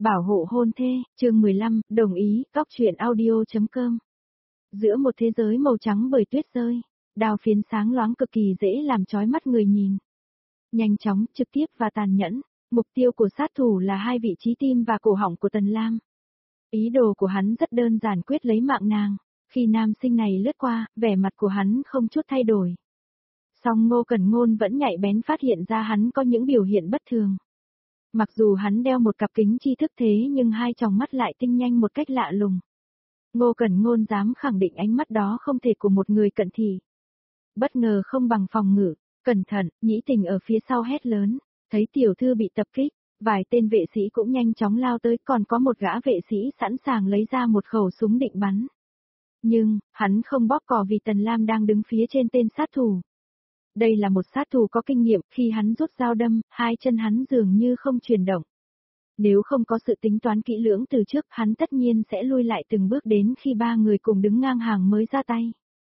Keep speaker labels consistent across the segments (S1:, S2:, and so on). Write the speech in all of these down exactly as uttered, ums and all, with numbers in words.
S1: Bảo hộ hôn thê, chương mười lăm, đồng ý, góc truyện audio.com. Giữa một thế giới màu trắng bởi tuyết rơi, đao phiến sáng loáng cực kỳ dễ làm chói mắt người nhìn. Nhanh chóng, trực tiếp và tàn nhẫn, mục tiêu của sát thủ là hai vị trí tim và cổ họng của Tần Lam. Ý đồ của hắn rất đơn giản, quyết lấy mạng nàng. Khi nam sinh này lướt qua, vẻ mặt của hắn không chút thay đổi. Song Ngô Cẩn Ngôn vẫn nhạy bén phát hiện ra hắn có những biểu hiện bất thường. Mặc dù hắn đeo một cặp kính tri thức thế nhưng hai tròng mắt lại tinh nhanh một cách lạ lùng. Ngô Cẩn Ngôn dám khẳng định ánh mắt đó không thể của một người cận thị. Bất ngờ không bằng phòng ngự, cẩn thận, Nhĩ Tình ở phía sau hét lớn, thấy tiểu thư bị tập kích, vài tên vệ sĩ cũng nhanh chóng lao tới, còn có một gã vệ sĩ sẵn sàng lấy ra một khẩu súng định bắn. Nhưng, hắn không bóp cò vì Tần Lam đang đứng phía trên tên sát thủ. Đây là một sát thủ có kinh nghiệm, khi hắn rút dao đâm, hai chân hắn dường như không chuyển động. Nếu không có sự tính toán kỹ lưỡng từ trước, hắn tất nhiên sẽ lui lại từng bước đến khi ba người cùng đứng ngang hàng mới ra tay.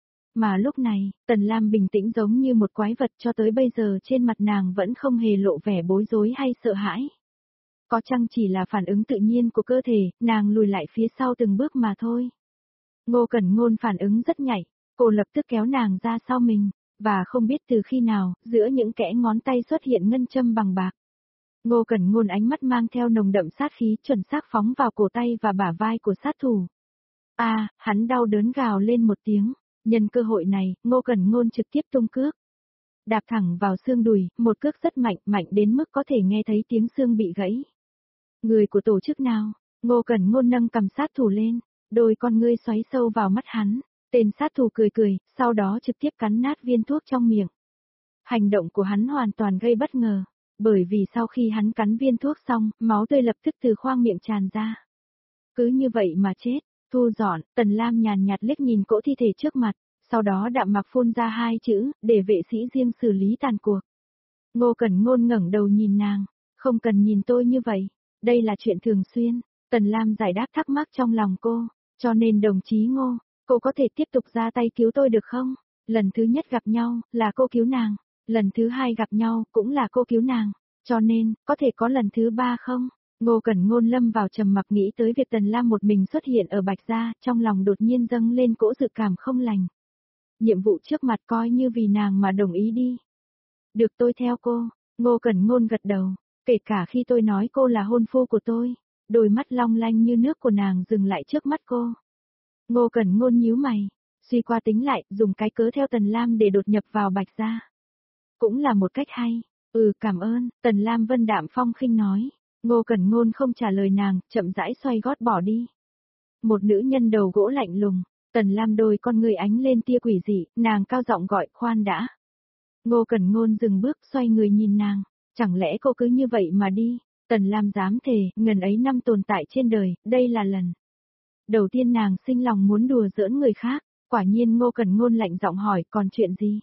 S1: Mà lúc này, Tần Lam bình tĩnh giống như một quái vật, cho tới bây giờ trên mặt nàng vẫn không hề lộ vẻ bối rối hay sợ hãi. Có chăng chỉ là phản ứng tự nhiên của cơ thể, nàng lùi lại phía sau từng bước mà thôi. Ngô Cẩn Ngôn phản ứng rất nhạy, cô lập tức kéo nàng ra sau mình. Và không biết từ khi nào, giữa những kẽ ngón tay xuất hiện ngân châm bằng bạc. Ngô Cẩn Ngôn ánh mắt mang theo nồng đậm sát khí, chuẩn xác phóng vào cổ tay và bả vai của sát thủ. A, à, hắn đau đớn gào lên một tiếng, nhân cơ hội này, Ngô Cẩn Ngôn trực tiếp tung cước. Đạp thẳng vào xương đùi, một cước rất mạnh, mạnh đến mức có thể nghe thấy tiếng xương bị gãy. Người của tổ chức nào? Ngô Cẩn Ngôn nâng cầm sát thủ lên, đôi con ngươi xoáy sâu vào mắt hắn. Tên sát thủ cười cười, sau đó trực tiếp cắn nát viên thuốc trong miệng. Hành động của hắn hoàn toàn gây bất ngờ, bởi vì sau khi hắn cắn viên thuốc xong, máu tươi lập tức từ khoang miệng tràn ra. Cứ như vậy mà chết, thu dọn, Tần Lam nhàn nhạt liếc nhìn cỗ thi thể trước mặt, sau đó đạm mặc phun ra hai chữ, để vệ sĩ riêng xử lý tàn cuộc. Ngô Cẩn Ngôn ngẩng đầu nhìn nàng, không cần nhìn tôi như vậy, đây là chuyện thường xuyên. Tần Lam giải đáp thắc mắc trong lòng cô, cho nên đồng chí Ngô, cô có thể tiếp tục ra tay cứu tôi được không? Lần thứ nhất gặp nhau, là cô cứu nàng. Lần thứ hai gặp nhau, cũng là cô cứu nàng. Cho nên, có thể có lần thứ ba không? Ngô Cẩn Ngôn lâm vào trầm mặc, nghĩ tới việc Tần Lam một mình xuất hiện ở Bạch Gia, trong lòng đột nhiên dâng lên cỗ dự cảm không lành. Nhiệm vụ trước mặt coi như vì nàng mà đồng ý đi. Được, tôi theo cô. Ngô Cẩn Ngôn gật đầu, kể cả khi tôi nói cô là hôn phu của tôi. Đôi mắt long lanh như nước của nàng dừng lại trước mắt cô. Ngô Cẩn Ngôn nhíu mày, suy qua tính lại, dùng cái cớ theo Tần Lam để đột nhập vào Bạch Gia. Cũng là một cách hay. Ừ, cảm ơn, Tần Lam vân đạm phong khinh nói. Ngô Cẩn Ngôn không trả lời nàng, chậm rãi xoay gót bỏ đi. Một nữ nhân đầu gỗ lạnh lùng, Tần Lam đôi con người ánh lên tia quỷ dị, nàng cao giọng gọi, khoan đã. Ngô Cẩn Ngôn dừng bước, xoay người nhìn nàng, chẳng lẽ cô cứ như vậy mà đi? Tần Lam dám thề, ngần ấy năm tồn tại trên đời, đây là lần đầu tiên nàng sinh lòng muốn đùa giỡn người khác. Quả nhiên Ngô Cẩn Ngôn lạnh giọng hỏi, còn chuyện gì?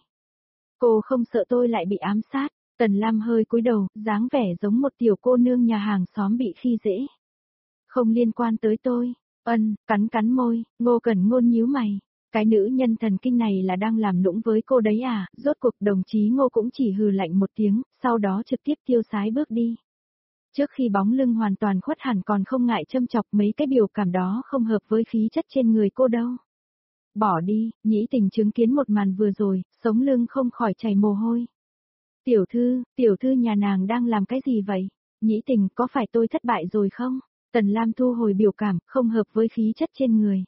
S1: Cô không sợ tôi lại bị ám sát? Tần Lam hơi cúi đầu, dáng vẻ giống một tiểu cô nương nhà hàng xóm bị khi dễ. Không liên quan tới tôi. Ân, cắn cắn môi, Ngô Cẩn Ngôn nhíu mày. Cái nữ nhân thần kinh này là đang làm nũng với cô đấy à? Rốt cuộc đồng chí Ngô cũng chỉ hừ lạnh một tiếng, sau đó trực tiếp tiêu sái bước đi. Trước khi bóng lưng hoàn toàn khuất hẳn còn không ngại châm chọc, mấy cái biểu cảm đó không hợp với khí chất trên người cô đâu. Bỏ đi, Nhĩ Tình chứng kiến một màn vừa rồi, sống lưng không khỏi chảy mồ hôi. Tiểu thư, tiểu thư nhà nàng đang làm cái gì vậy? Nhĩ Tình, có phải tôi thất bại rồi không? Tần Lam thu hồi biểu cảm, không hợp với khí chất trên người.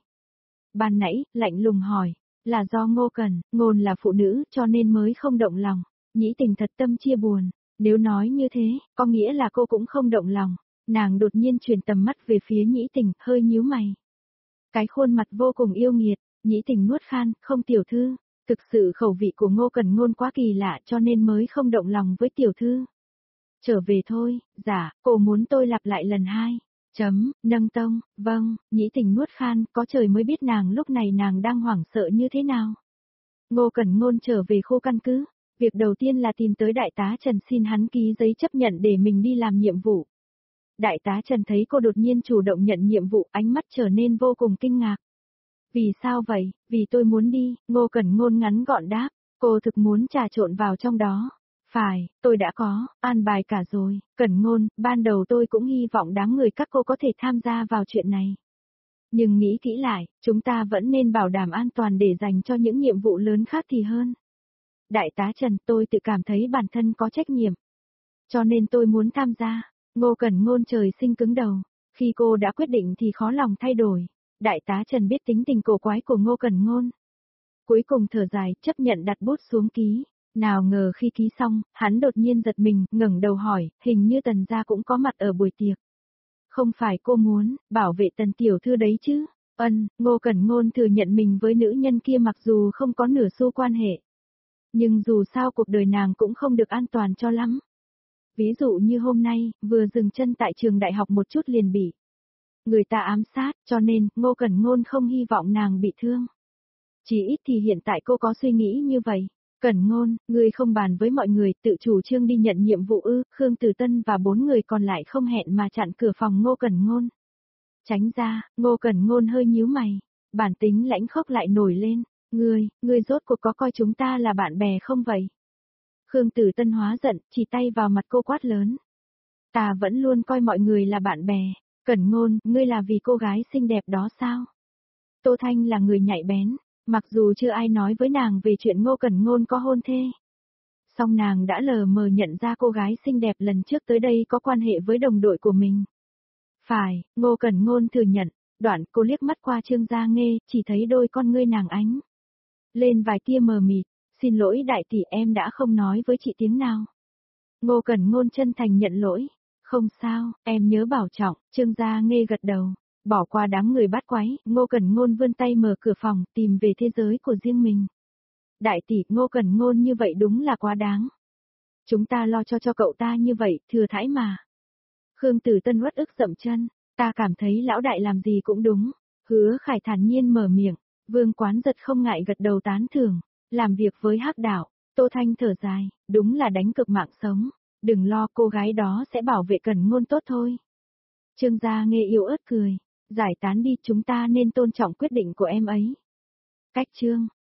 S1: Ban nãy, lạnh lùng hỏi, là do Ngô Cẩn Ngôn là phụ nữ cho nên mới không động lòng. Nhĩ Tình thật tâm chia buồn. Nếu nói như thế, có nghĩa là cô cũng không động lòng. Nàng đột nhiên chuyển tầm mắt về phía Nhĩ Tình, hơi nhíu mày. Cái khuôn mặt vô cùng yêu nghiệt, Nhĩ Tình nuốt khan, không tiểu thư. Thực sự khẩu vị của Ngô Cẩn Ngôn quá kỳ lạ cho nên mới không động lòng với tiểu thư. Trở về thôi, dạ, cô muốn tôi lặp lại lần hai. Chấm, nâng tông, vâng, Nhĩ Tình nuốt khan, có trời mới biết nàng lúc này nàng đang hoảng sợ như thế nào. Ngô Cẩn Ngôn trở về khu căn cứ. Việc đầu tiên là tìm tới đại tá Trần xin hắn ký giấy chấp nhận để mình đi làm nhiệm vụ. Đại tá Trần thấy cô đột nhiên chủ động nhận nhiệm vụ, ánh mắt trở nên vô cùng kinh ngạc. Vì sao vậy? Vì tôi muốn đi, Ngô Cẩn Ngôn ngắn gọn đáp, cô thực muốn trà trộn vào trong đó. Phải Phải, tôi đã có, an bài cả rồi, Cẩn Ngôn, ban đầu tôi cũng hy vọng đám người các cô có thể tham gia vào chuyện này. Nhưng nghĩ kỹ lại, chúng ta vẫn nên bảo đảm an toàn để dành cho những nhiệm vụ lớn khác thì hơn. Đại tá Trần, tôi tự cảm thấy bản thân có trách nhiệm. Cho nên tôi muốn tham gia. Ngô Cẩn Ngôn trời sinh cứng đầu. Khi cô đã quyết định thì khó lòng thay đổi. Đại tá Trần biết tính tình cổ quái của Ngô Cẩn Ngôn. Cuối cùng thở dài, chấp nhận đặt bút xuống ký. Nào ngờ khi ký xong, hắn đột nhiên giật mình, ngẩng đầu hỏi, hình như Tần gia cũng có mặt ở buổi tiệc. Không phải cô muốn bảo vệ Tần tiểu thư đấy chứ? Ân, Ngô Cẩn Ngôn thừa nhận mình với nữ nhân kia mặc dù không có nửa xu quan hệ. Nhưng dù sao cuộc đời nàng cũng không được an toàn cho lắm. Ví dụ như hôm nay, vừa dừng chân tại trường đại học một chút liền bị người ta ám sát, cho nên, Ngô Cẩn Ngôn không hy vọng nàng bị thương. Chỉ ít thì hiện tại cô có suy nghĩ như vậy. Cẩn Ngôn, ngươi không bàn với mọi người, tự chủ trương đi nhận nhiệm vụ ư? Khương Tử Tân và bốn người còn lại không hẹn mà chặn cửa phòng Ngô Cẩn Ngôn. Tránh ra, Ngô Cẩn Ngôn hơi nhíu mày, bản tính lãnh khốc lại nổi lên. Ngươi, ngươi rốt cuộc có coi chúng ta là bạn bè không vậy? Khương Tử Tân hóa giận, chỉ tay vào mặt cô quát lớn. Ta vẫn luôn coi mọi người là bạn bè. Cẩn Ngôn, ngươi là vì cô gái xinh đẹp đó sao? Tô Thanh là người nhạy bén, mặc dù chưa ai nói với nàng về chuyện Ngô Cẩn Ngôn có hôn thê. Song nàng đã lờ mờ nhận ra cô gái xinh đẹp lần trước tới đây có quan hệ với đồng đội của mình. Phải, Ngô Cẩn Ngôn thừa nhận, đoạn cô liếc mắt qua Trương Gia Nghê, chỉ thấy đôi con ngươi nàng ánh lên vài tia mờ mịt, xin lỗi đại tỷ em đã không nói với chị tiếng nào. Ngô Cẩn Ngôn chân thành nhận lỗi, không sao, em nhớ bảo trọng, Trương Gia Nghê gật đầu, bỏ qua đám người bắt quái, Ngô Cẩn Ngôn vươn tay mở cửa phòng, tìm về thế giới của riêng mình. Đại tỷ, Ngô Cẩn Ngôn như vậy đúng là quá đáng. Chúng ta lo cho cho cậu ta như vậy, thừa thãi mà. Khương Tử Tân uất ức dậm chân, ta cảm thấy lão đại làm gì cũng đúng. Hứa Khải thản nhiên mở miệng, Vương Quán Giật không ngại gật đầu tán thưởng, làm việc với Hắc Đạo. Tô Thanh thở dài, đúng là đánh cực mạng sống, đừng lo, cô gái đó sẽ bảo vệ Cẩn Ngôn tốt thôi. Trương Gia Nghê yếu ớt cười, giải tán đi, chúng ta nên tôn trọng quyết định của em ấy. Cách chương